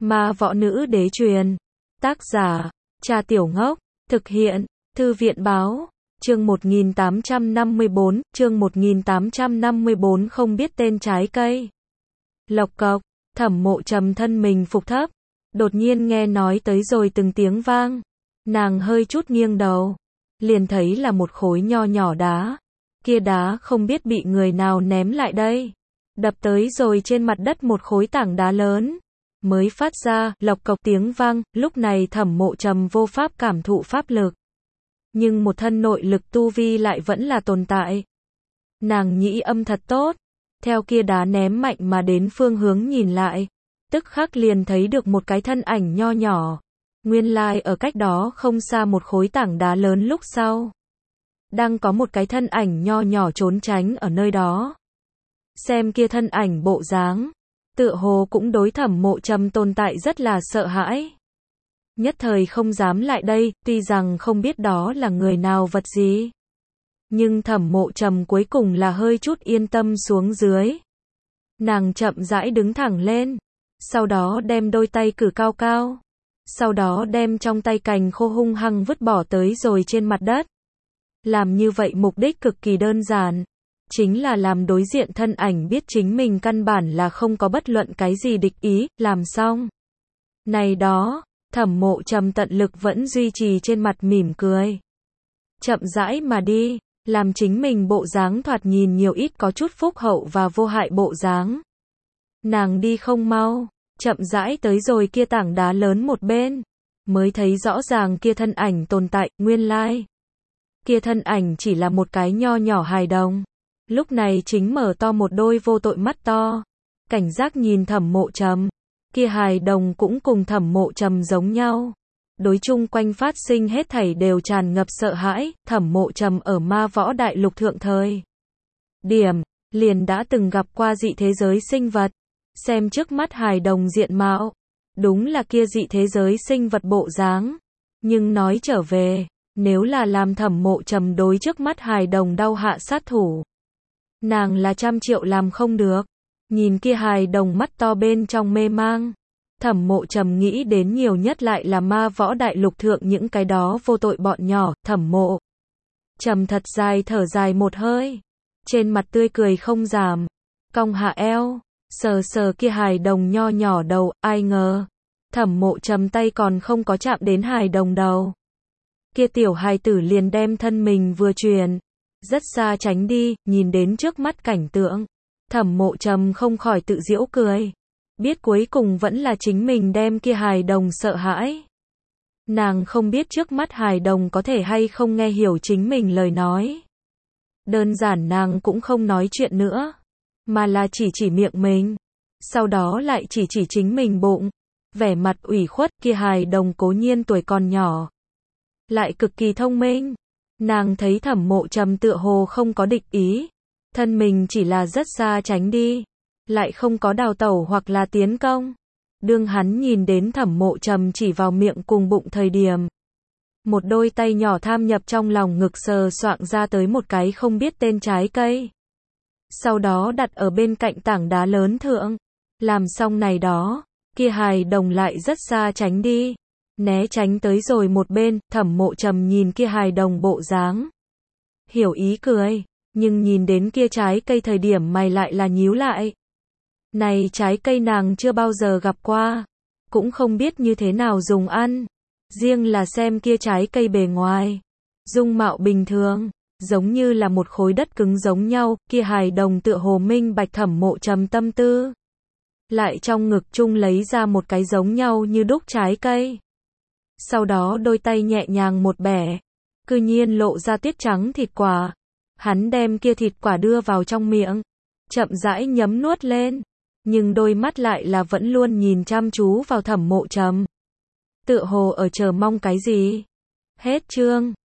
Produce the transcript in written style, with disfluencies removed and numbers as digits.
Ma võ nữ đế truyền. Tác giả, Trà Tiểu Ngốc. Thực hiện, Thư viện báo. Chương 1854, không biết tên trái cây. Lộc cộc, Thẩm Mộ Trầm thân mình phục thấp. Đột nhiên nghe nói tới rồi từng tiếng vang. Nàng hơi chút nghiêng đầu. Liền thấy là một khối nho nhỏ đá. Kia đá không biết bị người nào ném lại đây. Đập tới rồi trên mặt đất một khối tảng đá lớn. Mới phát ra, lộc cộc tiếng vang, lúc này Thẩm Mộ Trầm vô pháp cảm thụ pháp lực. Nhưng một thân nội lực tu vi lại vẫn là tồn tại. Nàng nhĩ âm thật tốt. Theo kia đá ném mạnh mà đến phương hướng nhìn lại. Tức khắc liền thấy được một cái thân ảnh nho nhỏ. Nguyên lai ở cách đó không xa một khối tảng đá lớn lúc sau. Đang có một cái thân ảnh nho nhỏ trốn tránh ở nơi đó. Xem kia thân ảnh bộ dáng. Tựa hồ cũng đối Thẩm Mộ Trầm tồn tại rất là sợ hãi. Nhất thời không dám lại đây, tuy rằng không biết đó là người nào vật gì. Nhưng Thẩm Mộ Trầm cuối cùng là hơi chút yên tâm xuống dưới. Nàng chậm rãi đứng thẳng lên. Sau đó đem đôi tay cử cao cao. Sau đó đem trong tay cành khô hung hăng vứt bỏ tới rồi trên mặt đất. Làm như vậy mục đích cực kỳ đơn giản. Chính là làm đối diện thân ảnh biết chính mình căn bản là không có bất luận cái gì địch ý, làm xong. Này đó, Thẩm Mộ Trầm tận lực vẫn duy trì trên mặt mỉm cười. Chậm rãi mà đi, làm chính mình bộ dáng thoạt nhìn nhiều ít có chút phúc hậu và vô hại bộ dáng. Nàng đi không mau, chậm rãi tới rồi kia tảng đá lớn một bên, mới thấy rõ ràng kia thân ảnh tồn tại, nguyên lai. Kia thân ảnh chỉ là một cái nho nhỏ hài đồng. Lúc này chính mở to một đôi vô tội mắt to, cảnh giác nhìn Thẩm Mộ Trầm. Kia hài đồng cũng cùng Thẩm Mộ Trầm giống nhau. Đối chung quanh phát sinh hết thảy đều tràn ngập sợ hãi. Thẩm Mộ Trầm ở ma võ đại lục thượng thời điểm, liền đã từng gặp qua dị thế giới sinh vật. Xem trước mắt hài đồng diện mạo, đúng là kia dị thế giới sinh vật bộ dáng. Nhưng nói trở về, nếu là làm Thẩm Mộ Trầm đối trước mắt hài đồng đau hạ sát thủ, nàng là 100 triệu làm không được. Nhìn kia hài đồng mắt to bên trong mê mang. Thẩm Mộ Trầm nghĩ đến nhiều nhất lại là ma võ đại lục thượng những cái đó vô tội bọn nhỏ. Thẩm Mộ Trầm thật dài thở dài một hơi. Trên mặt tươi cười không giảm. Cong hạ eo. Sờ sờ kia hài đồng nho nhỏ đầu. Ai ngờ. Thẩm Mộ Trầm tay còn không có chạm đến hài đồng đầu. Kia tiểu hài tử liền đem thân mình vừa truyền. Rất xa tránh đi. Nhìn đến trước mắt cảnh tượng. Thẩm Mộ Trầm không khỏi tự giễu cười. Biết cuối cùng vẫn là chính mình đem kia hài đồng sợ hãi. Nàng không biết trước mắt hài đồng có thể hay không nghe hiểu chính mình lời nói. Đơn giản nàng cũng không nói chuyện nữa. Mà là chỉ miệng mình. Sau đó lại chỉ chính mình bụng. Vẻ mặt ủy khuất. Kia hài đồng cố nhiên tuổi còn nhỏ. Lại cực kỳ thông minh. Nàng thấy Thẩm Mộ Trầm tựa hồ không có địch ý. Thân mình chỉ là rất xa tránh đi. Lại không có đào tẩu hoặc là tiến công. Đương hắn nhìn đến Thẩm Mộ Trầm chỉ vào miệng cùng bụng thời điểm. Một đôi tay nhỏ tham nhập trong lòng ngực sờ soạng ra tới một cái không biết tên trái cây. Sau đó đặt ở bên cạnh tảng đá lớn thượng. Làm xong này đó, kia hài đồng lại rất xa tránh đi. Né tránh tới rồi một bên. Thẩm Mộ Trầm nhìn kia hài đồng bộ dáng. Hiểu ý cười. Nhưng nhìn đến kia trái cây thời điểm mày lại là nhíu lại. Này trái cây nàng chưa bao giờ gặp qua. Cũng không biết như thế nào dùng ăn. Riêng là xem kia trái cây bề ngoài. Dung mạo bình thường. Giống như là một khối đất cứng giống nhau. Kia hài đồng tựa hồ minh bạch Thẩm Mộ Trầm tâm tư. Lại trong ngực chung lấy ra một cái giống nhau như đúc trái cây. Sau đó đôi tay nhẹ nhàng một bẻ. Cư nhiên lộ ra tiết trắng thịt quả. Hắn đem kia thịt quả đưa vào trong miệng. Chậm rãi nhấm nuốt lên. Nhưng đôi mắt lại là vẫn luôn nhìn chăm chú vào Thẩm Mộ Trầm. Tựa hồ ở chờ mong cái gì. Hết chương.